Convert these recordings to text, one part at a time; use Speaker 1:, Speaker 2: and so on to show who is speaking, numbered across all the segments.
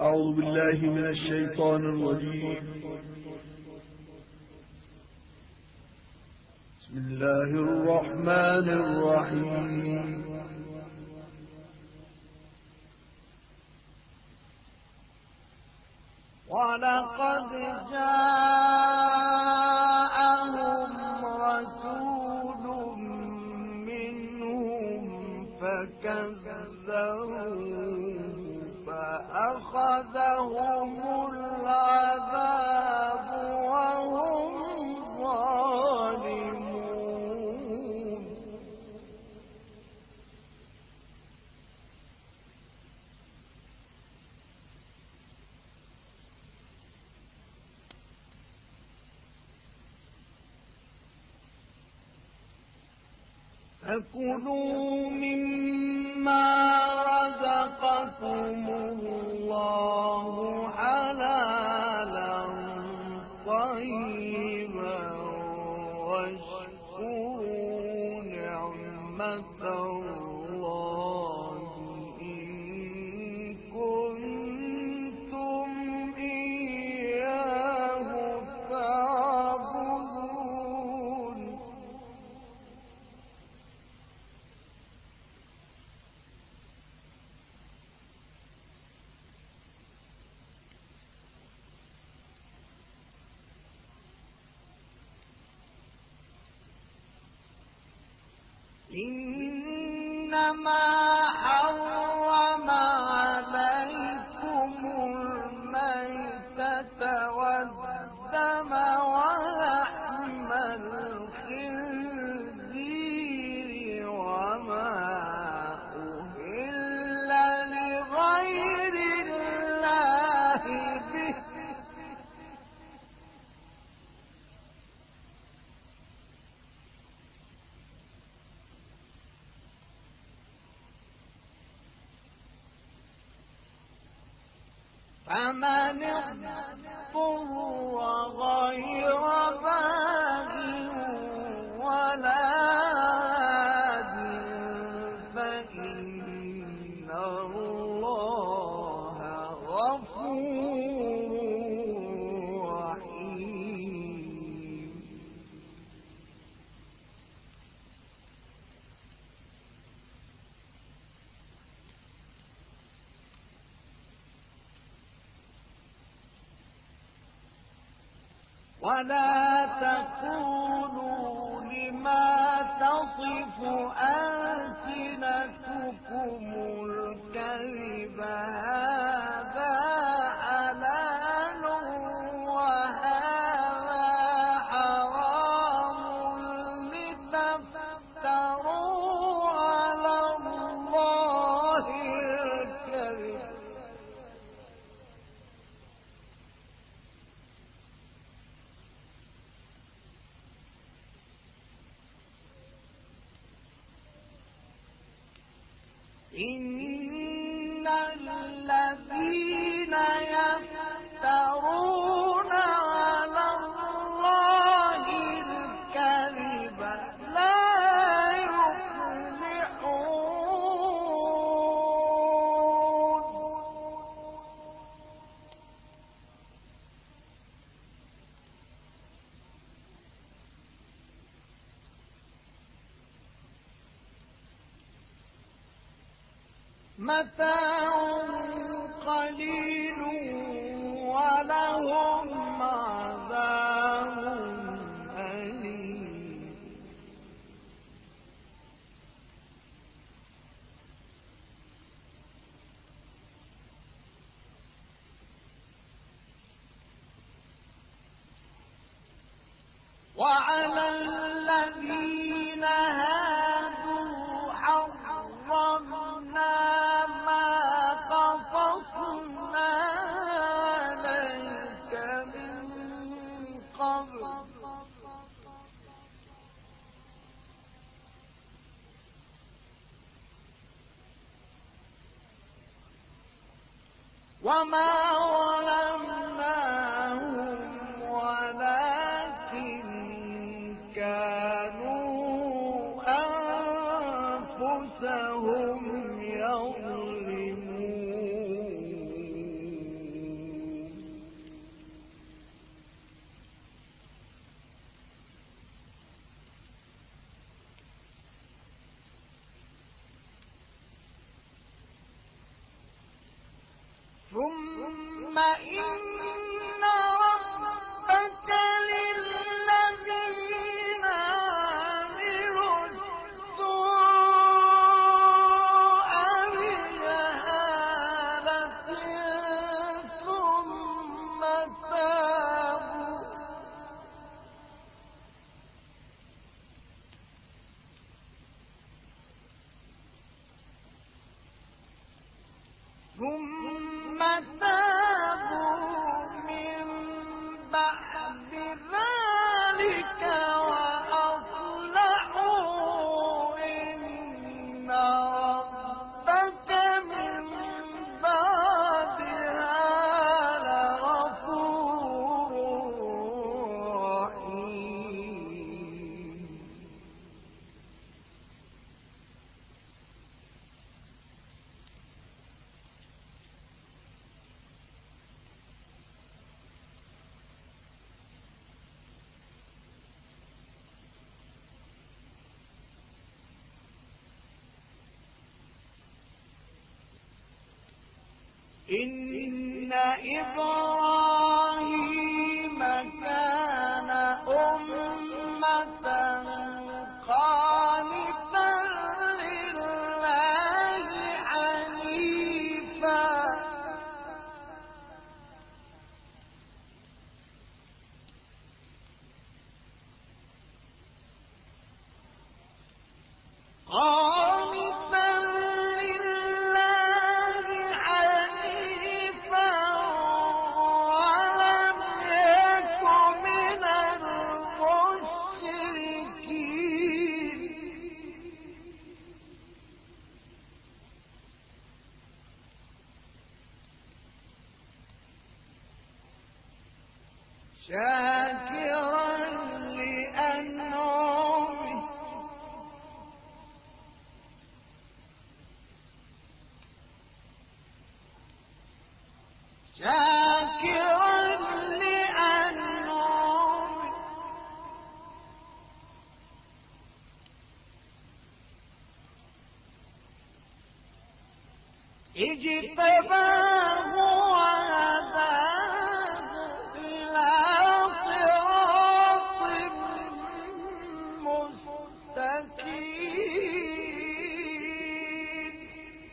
Speaker 1: أعوذ بالله من الشيطان الرجيم. بسم الله الرحمن الرحيم.
Speaker 2: ولقد جاءهم رسول منهم فكذبوه فأخذهم العذاب وهم ظالمون. فكلوا مما رزقكم الله حلالا طيبا واشكروا نعمة الله إن كنتم إياه تعبدون. إنما حرم عليكم الميتة والدم ولحم الخنزير وما أهل لغير الله به فمن اضطر غير باغ ولا عاد فإن الله غفور رحيم. ولا تقولوا لما تصف ألسنتكم الكذب هذا حلال وهذا حرام لتفتروا على الله الكذب إن الذين يفترون على الله الكذب لا يفلحون. متاع قليل ولهم عذاب أليم. وعلى الذين هادوا حرمنا ما قصصنا عليك من قبل وما ظلمناهم ولكن كانوا أنفسهم يظلمون. ثم إن ربك للذين عملوا السوء بجهالة ثم تابوا من بعد ذلك وأصلحوا إن ربك من بعدها لغفور رحيم إن إبراهيم كان أمة قانتا لله حنيفا ولم يكن من المشركين شاكرا لأنعمه اجتباه وهداه إلى صراط مستقيم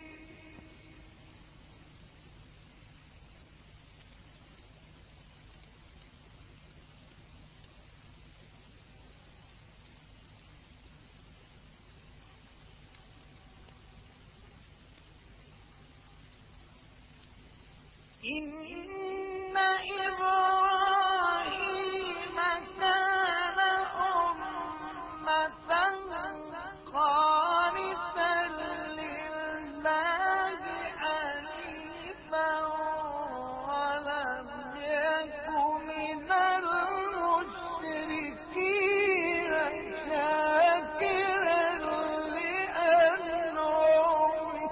Speaker 2: إن إبراهيم كان أمة قانتا لله حنيفا ولم يك من المشركين شاكرا لأنعمه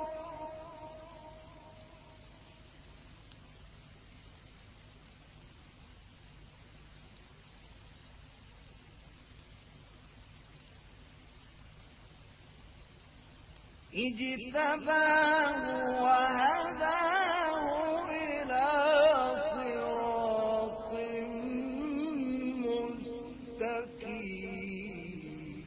Speaker 2: اجتباه وهداه إلى صراط مستقيم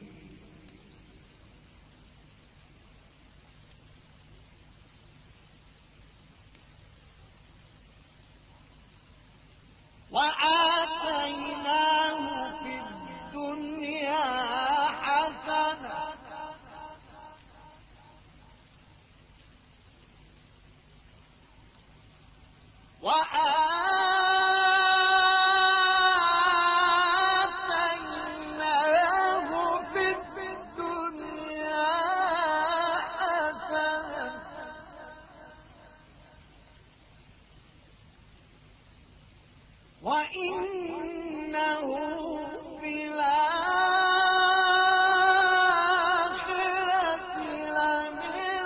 Speaker 2: وآتيناه في الدنيا حسنة وآتيناه في الدنيا حسنة وإنه في الآخرة لمن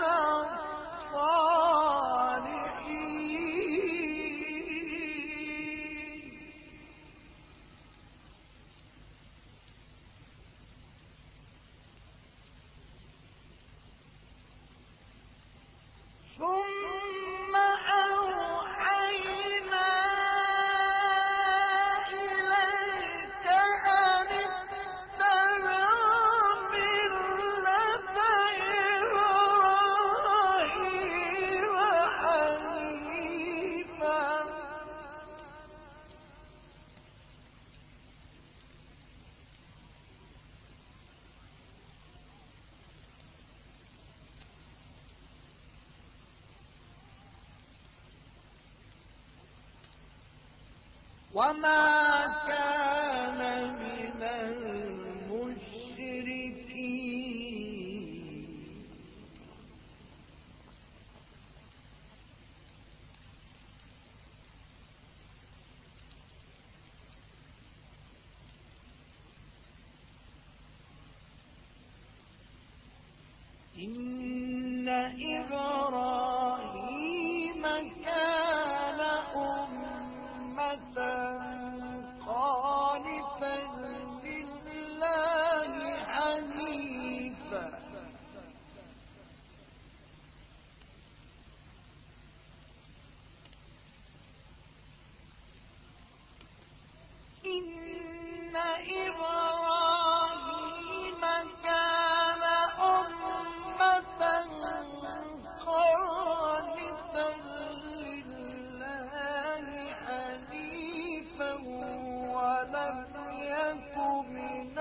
Speaker 2: الصالحين ثم أوحينا وما كان من المشركين إن إبراهيم كان أمة قانتا لله حنيفا إن إبراهيم كان أمة قانتا لله حنيفا ولم يك من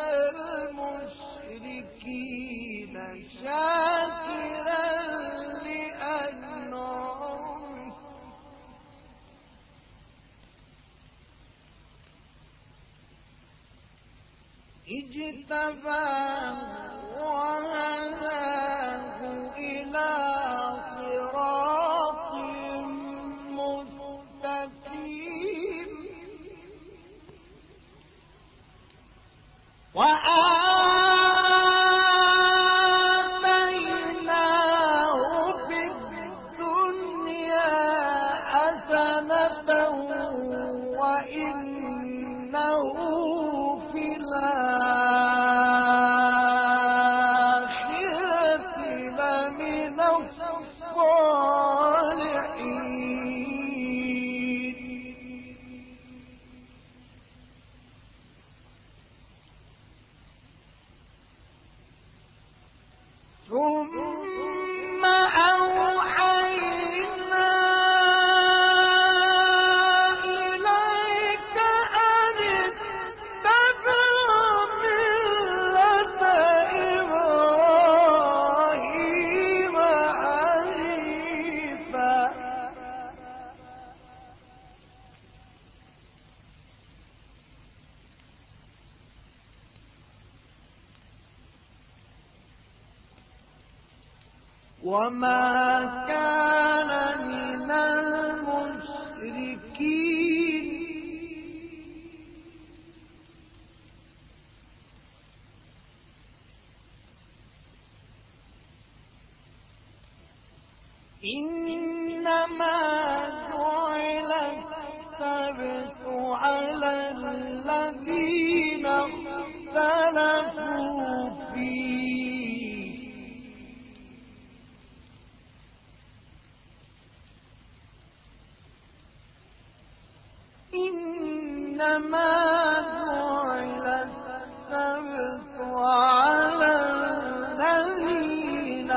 Speaker 2: المشركين شاكرا لأنعمه اجتباه وهداه إلى صراط مستقيم وآتيناه في الدنيا حسنة وإنه في الآخرة لمن الصالحين ثم أوحينا إليك أن اتبع ملة إبراهيم حنيفا وما كان من المشركين إنما جعل السبت على الذين اختلفوا فيه إنما جعل السبت على الذين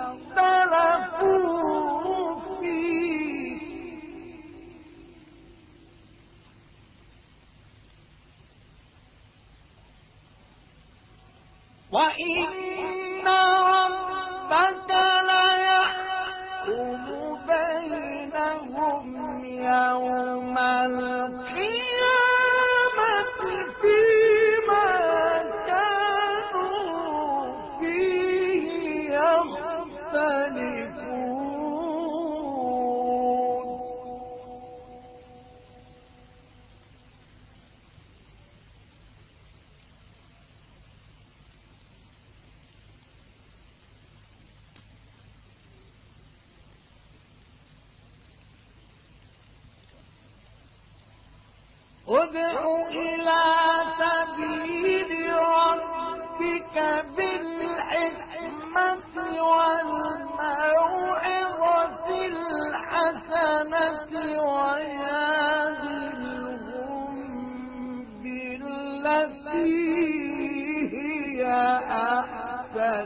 Speaker 2: اختلفوا فيه وإن ربك ليحكم بينهم يوم القيامة فيما كانوا فيه يختلفون ادع إلى سبيل ربك بالحكمة والموعظة الحسنة وجادلهم بالتي هي أحسن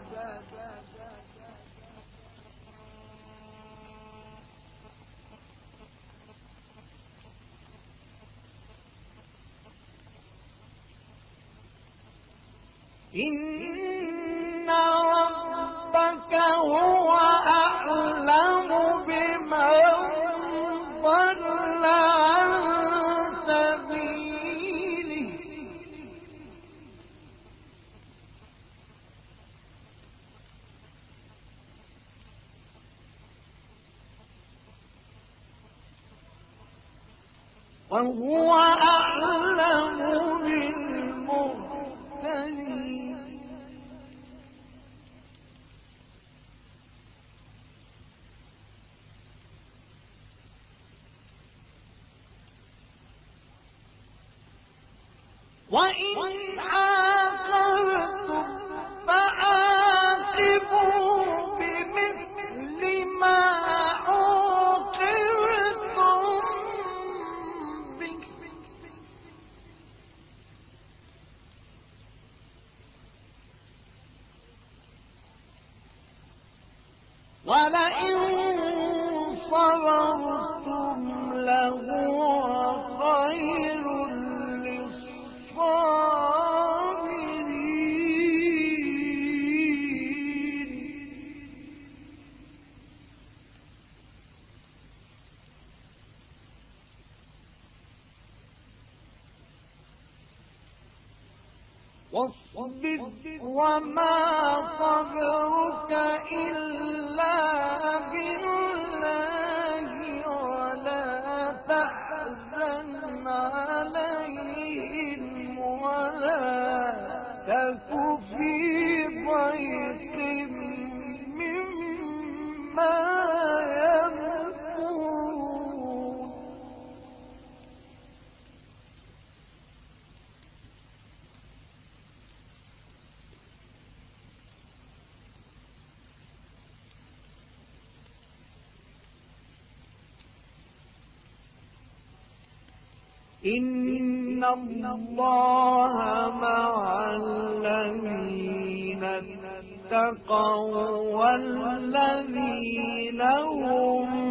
Speaker 2: إن ربك هو أعلم بمن ضل عن وهو أعلم بالمهتدين. وإن عاقبتم فعاقبوا بمثل ما عوقبتم به ولئن صبرتم لهو خير للصابرين. واصبر وما صبرك إلا بالله ولا تحزن عليهم ولا تك في ضيق مما يمكرون. إن الله مع الذين اتقوا والذين هم